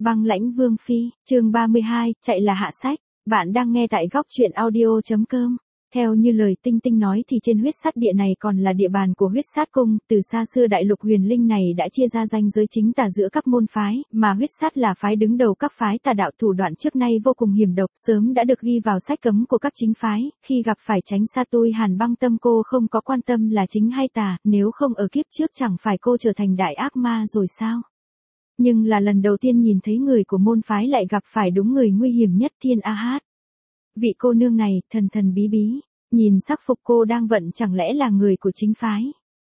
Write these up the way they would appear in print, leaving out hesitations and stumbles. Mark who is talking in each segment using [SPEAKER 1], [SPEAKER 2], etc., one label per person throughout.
[SPEAKER 1] Băng lãnh vương phi, chương 32, chạy là hạ sách. Bạn đang nghe tại góc truyện audio.com. Theo như lời Tinh Tinh nói thì trên huyết sát địa này còn là địa bàn của huyết sát cung, từ xa xưa đại lục huyền linh này đã chia ra ranh giới chính tà giữa các môn phái, mà huyết sát là phái đứng đầu các phái tà đạo, thủ đoạn trước nay vô cùng hiểm độc, sớm đã được ghi vào sách cấm của các chính phái, khi gặp phải tránh xa tôi. Hàn Băng Tâm cô không có quan tâm là chính hay tà, nếu không ở kiếp trước chẳng phải cô trở thành đại ác ma rồi sao? Nhưng là lần đầu tiên nhìn thấy người của môn phái lại gặp phải đúng người nguy hiểm nhất, Thiên A Hát. Vị cô nương này, thần thần bí bí, nhìn sắc phục cô đang vận chẳng lẽ là người của chính phái?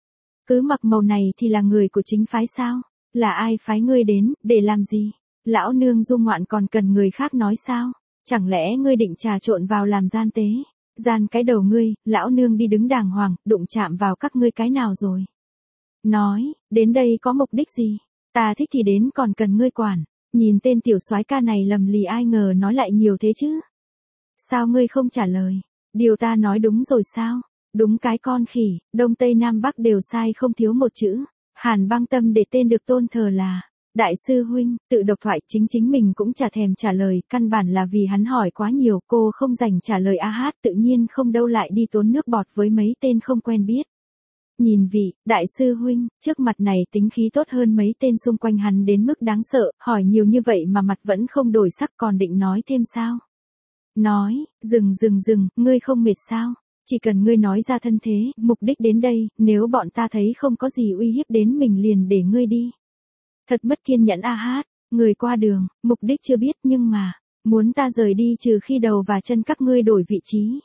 [SPEAKER 1] Cứ mặc màu này thì là người của chính phái sao? Là ai phái ngươi đến, để làm gì? Lão nương dung ngoạn còn cần người khác nói sao? Chẳng lẽ ngươi định trà trộn vào làm gian tế? Gian cái đầu ngươi, lão nương đi đứng đàng hoàng, đụng chạm vào các ngươi cái nào rồi? Nói, đến đây có mục đích gì? Ta thích thì đến còn cần ngươi quản. Nhìn tên tiểu soái ca này lầm lì, ai ngờ nói lại nhiều thế chứ. Sao ngươi không trả lời? Điều ta nói đúng rồi sao? Đúng cái con khỉ, Đông Tây Nam Bắc đều sai không thiếu một chữ. Hàn Băng Tâm để tên được tôn thờ là Đại sư huynh, tự độc thoại, chính mình cũng chả thèm trả lời, căn bản là vì hắn hỏi quá nhiều, cô không dành trả lời. A Hát tự nhiên không đâu lại đi tốn nước bọt với mấy tên không quen biết. Nhìn vị, đại sư huynh, trước mặt này tính khí tốt hơn mấy tên xung quanh hắn đến mức đáng sợ, hỏi nhiều như vậy mà mặt vẫn không đổi sắc, còn định nói thêm sao? Nói, dừng, ngươi không mệt sao? Chỉ cần ngươi nói ra thân thế, mục đích đến đây, nếu bọn ta thấy không có gì uy hiếp đến mình liền để ngươi đi. Thật mất kiên nhẫn. A Hát, người qua đường, mục đích chưa biết nhưng mà, muốn ta rời đi trừ khi đầu và chân các ngươi đổi vị trí.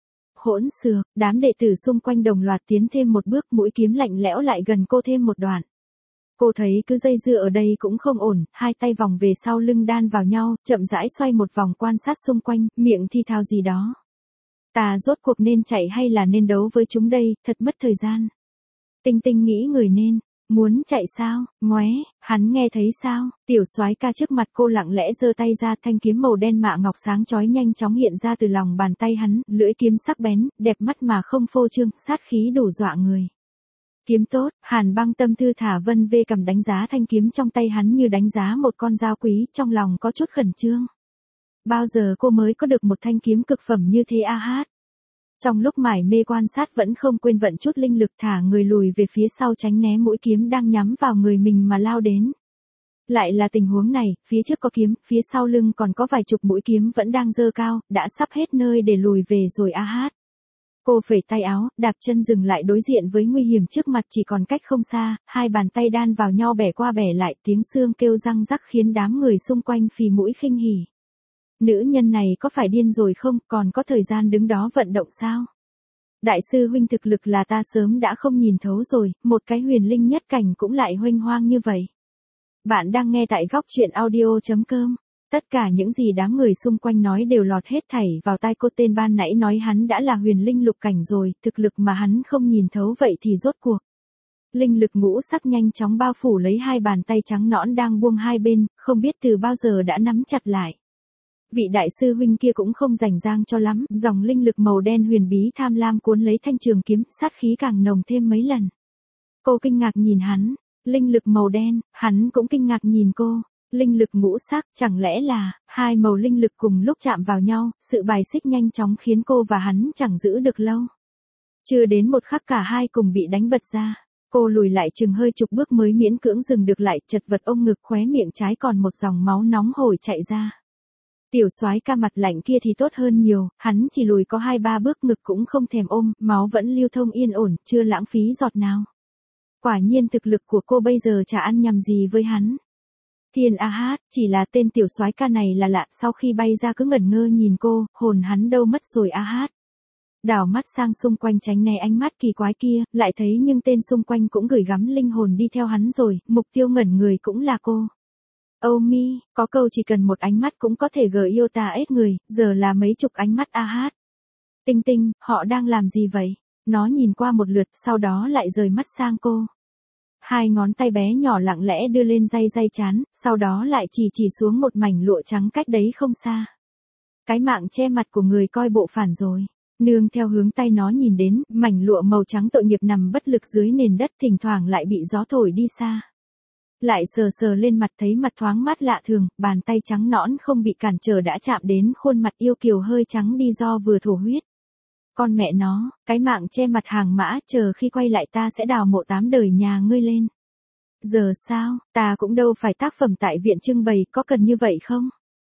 [SPEAKER 1] Hỗn xược, đám đệ tử xung quanh đồng loạt tiến thêm một bước, mũi kiếm lạnh lẽo lại gần cô thêm một đoạn. Cô thấy cứ dây dưa ở đây cũng không ổn, hai tay vòng về sau lưng đan vào nhau, chậm rãi xoay một vòng quan sát xung quanh, miệng thi thao gì đó. Ta rốt cuộc nên chạy hay là nên đấu với chúng đây, thật mất thời gian. Tinh Tinh nghĩ người nên, muốn chạy sao, ngoé, hắn nghe thấy sao? Tiểu soái ca trước mặt cô lặng lẽ giơ tay ra, thanh kiếm màu đen mạ ngọc sáng chói nhanh chóng hiện ra từ lòng bàn tay hắn, lưỡi kiếm sắc bén, đẹp mắt mà không phô trương, sát khí đủ dọa người. Kiếm tốt, Hàn Băng Tâm thư thả vân vê cầm đánh giá thanh kiếm trong tay hắn như đánh giá một con dao quý, trong lòng có chút khẩn trương. Bao giờ cô mới có được một thanh kiếm cực phẩm như thế? A Hát. Trong lúc mải mê quan sát vẫn không quên vận chút linh lực, thả người lùi về phía sau tránh né mũi kiếm đang nhắm vào người mình mà lao đến. Lại là tình huống này, phía trước có kiếm, phía sau lưng còn có vài chục mũi kiếm vẫn đang giơ cao, đã sắp hết nơi để lùi về rồi. A Hát. Cô phẩy tay áo, đạp chân dừng lại đối diện với nguy hiểm trước mặt, chỉ còn cách không xa, hai bàn tay đan vào nhau bẻ qua bẻ lại, tiếng xương kêu răng rắc khiến đám người xung quanh phì mũi khinh hỉ. Nữ nhân này có phải điên rồi không, còn có thời gian đứng đó vận động sao? Đại sư huynh thực lực là ta sớm đã không nhìn thấu rồi, một cái huyền linh nhất cảnh cũng lại huênh hoang như vậy. Bạn đang nghe tại góc truyện audio.com. Tất cả những gì đám người xung quanh nói đều lọt hết thảy vào tai cô. Tên ban nãy nói hắn đã là huyền linh lục cảnh rồi, thực lực mà hắn không nhìn thấu vậy thì rốt cuộc. Linh lực ngũ sắc nhanh chóng bao phủ lấy hai bàn tay trắng nõn đang buông hai bên, không biết từ bao giờ đã nắm chặt lại. Vị đại sư huynh kia cũng không rảnh rang cho lắm, dòng linh lực màu đen huyền bí tham lam cuốn lấy thanh trường kiếm, sát khí càng nồng thêm mấy lần. Cô kinh ngạc nhìn hắn, linh lực màu đen, hắn cũng kinh ngạc nhìn cô. Linh lực ngũ sắc, chẳng lẽ là hai màu linh lực cùng lúc chạm vào nhau, sự bài xích nhanh chóng khiến cô và hắn chẳng giữ được lâu. Chưa đến một khắc cả hai cùng bị đánh bật ra. Cô lùi lại chừng hơi chục bước mới miễn cưỡng dừng được lại, chật vật ôm ngực, khóe miệng trái còn một dòng máu nóng hổi chạy ra. Tiểu soái ca mặt lạnh kia thì tốt hơn nhiều, hắn chỉ lùi có 2-3 bước, ngực cũng không thèm ôm, máu vẫn lưu thông yên ổn, chưa lãng phí giọt nào. Quả nhiên thực lực của cô bây giờ chả ăn nhầm gì với hắn. Thiên A Hát, chỉ là tên tiểu soái ca này là lạ, sau khi bay ra cứ ngẩn ngơ nhìn cô, hồn hắn đâu mất rồi? A Hát đảo mắt sang xung quanh tránh né ánh mắt kỳ quái kia, lại thấy nhưng tên xung quanh cũng gửi gắm linh hồn đi theo hắn rồi, mục tiêu ngẩn người cũng là cô. Âu Mi, có câu chỉ cần một ánh mắt cũng có thể gợi yêu ta ết người, giờ là mấy chục ánh mắt. A Hát. Tinh Tinh, họ đang làm gì vậy? Nó nhìn qua một lượt, sau đó lại rời mắt sang cô. Hai ngón tay bé nhỏ lặng lẽ đưa lên day trán, sau đó lại chỉ xuống một mảnh lụa trắng cách đấy không xa. Cái mạng che mặt của người coi bộ phản rồi. Nương theo hướng tay nó nhìn đến, mảnh lụa màu trắng tội nghiệp nằm bất lực dưới nền đất, thỉnh thoảng lại bị gió thổi đi xa. Lại sờ sờ lên mặt thấy mặt thoáng mát lạ thường, bàn tay trắng nõn không bị cản trở đã chạm đến khuôn mặt yêu kiều hơi trắng đi do vừa thổ huyết. Con mẹ nó, cái mạng che mặt hàng mã, chờ khi quay lại ta sẽ đào mộ 8 đời nhà ngươi lên. Giờ sao, ta cũng đâu phải tác phẩm tại viện trưng bày, có cần như vậy không?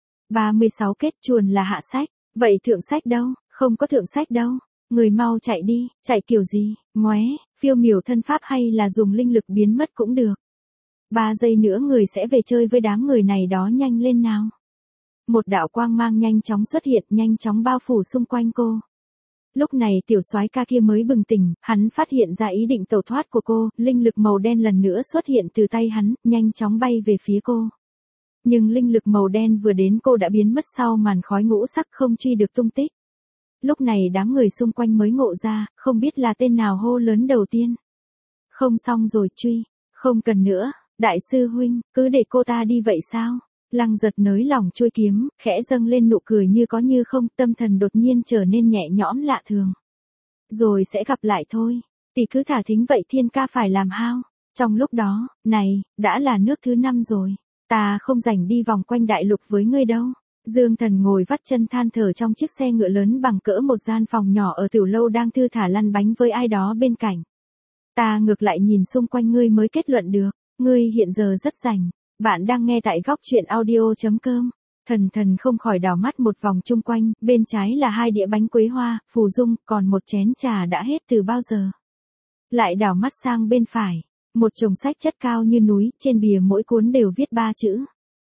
[SPEAKER 1] 36 kết chuồn là hạ sách, vậy thượng sách đâu? Không có thượng sách đâu. Người mau chạy đi, chạy kiểu gì, ngoé, phiêu miểu thân pháp hay là dùng linh lực biến mất cũng được. 3 giây nữa người sẽ về chơi với đám người này đó, nhanh lên nào. Một đạo quang mang nhanh chóng xuất hiện, nhanh chóng bao phủ xung quanh cô. Lúc này tiểu soái ca kia mới bừng tỉnh, hắn phát hiện ra ý định tẩu thoát của cô, linh lực màu đen lần nữa xuất hiện từ tay hắn, nhanh chóng bay về phía cô. Nhưng linh lực màu đen vừa đến cô đã biến mất sau màn khói ngũ sắc, không truy được tung tích. Lúc này đám người xung quanh mới ngộ ra, không biết là tên nào hô lớn đầu tiên. Không xong rồi truy, không cần nữa, đại sư huynh, cứ để cô ta đi vậy sao? Lăng Giật nới lỏng chuôi kiếm, khẽ dâng lên nụ cười như có như không, tâm thần đột nhiên trở nên nhẹ nhõm lạ thường. Rồi sẽ gặp lại thôi, tỷ cứ thả thính vậy, thiên ca phải làm hao. Trong lúc đó, này, đã là nước thứ 5 rồi, ta không rảnh đi vòng quanh đại lục với ngươi đâu. Dương Thần ngồi vắt chân than thở trong chiếc xe ngựa lớn bằng cỡ một gian phòng nhỏ ở tiểu lâu đang thư thả lăn bánh với ai đó bên cạnh. Ta ngược lại nhìn xung quanh ngươi mới kết luận được, ngươi hiện giờ rất rảnh. Bạn đang nghe tại góc truyện audio.com. Thần không khỏi đảo mắt một vòng chung quanh, bên trái là 2 đĩa bánh quế hoa, phù dung, còn một chén trà đã hết từ bao giờ. Lại đảo mắt sang bên phải, một chồng sách chất cao như núi, trên bìa mỗi cuốn đều viết 3 chữ.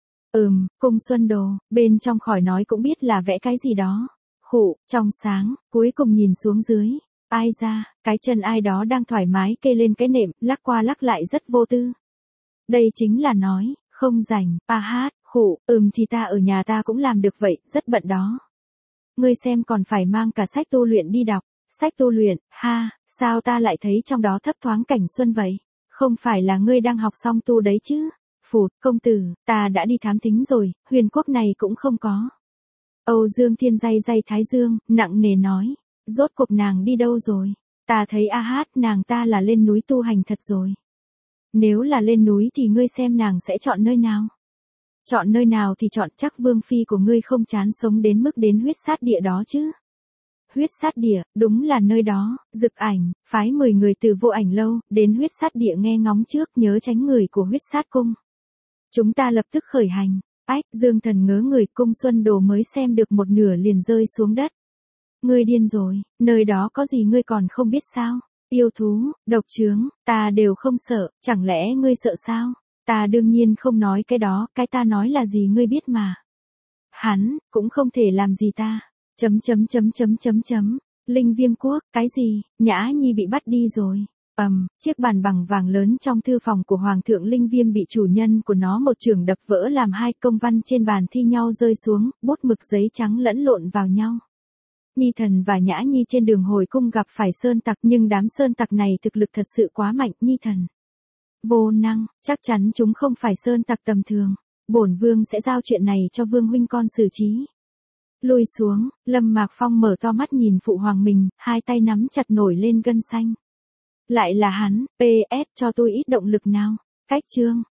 [SPEAKER 1] Cung Xuân Đồ, bên trong khỏi nói cũng biết là vẽ cái gì đó. Khụ, trong sáng, cuối cùng nhìn xuống dưới. Ai ra, cái chân ai đó đang thoải mái kê lên cái nệm, lắc qua lắc lại rất vô tư. Đây chính là nói, không rảnh, hát, khụ, thì ta ở nhà ta cũng làm được vậy, rất bận đó. Ngươi xem còn phải mang cả sách tu luyện đi đọc, sách tu luyện, ha, sao ta lại thấy trong đó thấp thoáng cảnh xuân vậy? Không phải là ngươi đang học xong tu đấy chứ? Phụt, công tử, ta đã đi thám thính rồi, huyền quốc này cũng không có. Âu Dương Thiên day thái dương, nặng nề nói, rốt cuộc nàng đi đâu rồi? Ta thấy hát, nàng ta là lên núi tu hành thật rồi. Nếu là lên núi thì ngươi xem nàng sẽ chọn nơi nào? Chọn nơi nào thì chọn, chắc vương phi của ngươi không chán sống đến mức đến huyết sát địa đó chứ. Huyết sát địa, đúng là nơi đó. Dực Ảnh, phái 10 người từ Vô Ảnh lâu, đến huyết sát địa nghe ngóng trước, nhớ tránh người của huyết sát cung. Chúng ta lập tức khởi hành. Dương Thần ngớ người, Cung Xuân Đồ mới xem được một nửa liền rơi xuống đất. Ngươi điên rồi, nơi đó có gì ngươi còn không biết sao? Yêu thú, độc chướng, ta đều không sợ, chẳng lẽ ngươi sợ sao? Ta đương nhiên không nói cái đó, cái ta nói là gì ngươi biết mà. Hắn, cũng không thể làm gì ta. Linh Viêm Quốc, cái gì, Nhã Nhi bị bắt đi rồi. Chiếc bàn bằng vàng lớn trong thư phòng của Hoàng thượng Linh Viêm bị chủ nhân của nó một chưởng đập vỡ làm 2, công văn trên bàn thi nhau rơi xuống, bút mực giấy trắng lẫn lộn vào nhau. Nhi Thần và Nhã Nhi trên đường hồi cung gặp phải sơn tặc, nhưng đám sơn tặc này thực lực thật sự quá mạnh. Nhi Thần vô năng, chắc chắn chúng không phải sơn tặc tầm thường. Bổn vương sẽ giao chuyện này cho vương huynh con xử trí. Lùi xuống, Lâm Mạc Phong mở to mắt nhìn phụ hoàng mình, 2 tay nắm chặt nổi lên gân xanh. Lại là hắn, PS cho tôi ít động lực nào. Cách chương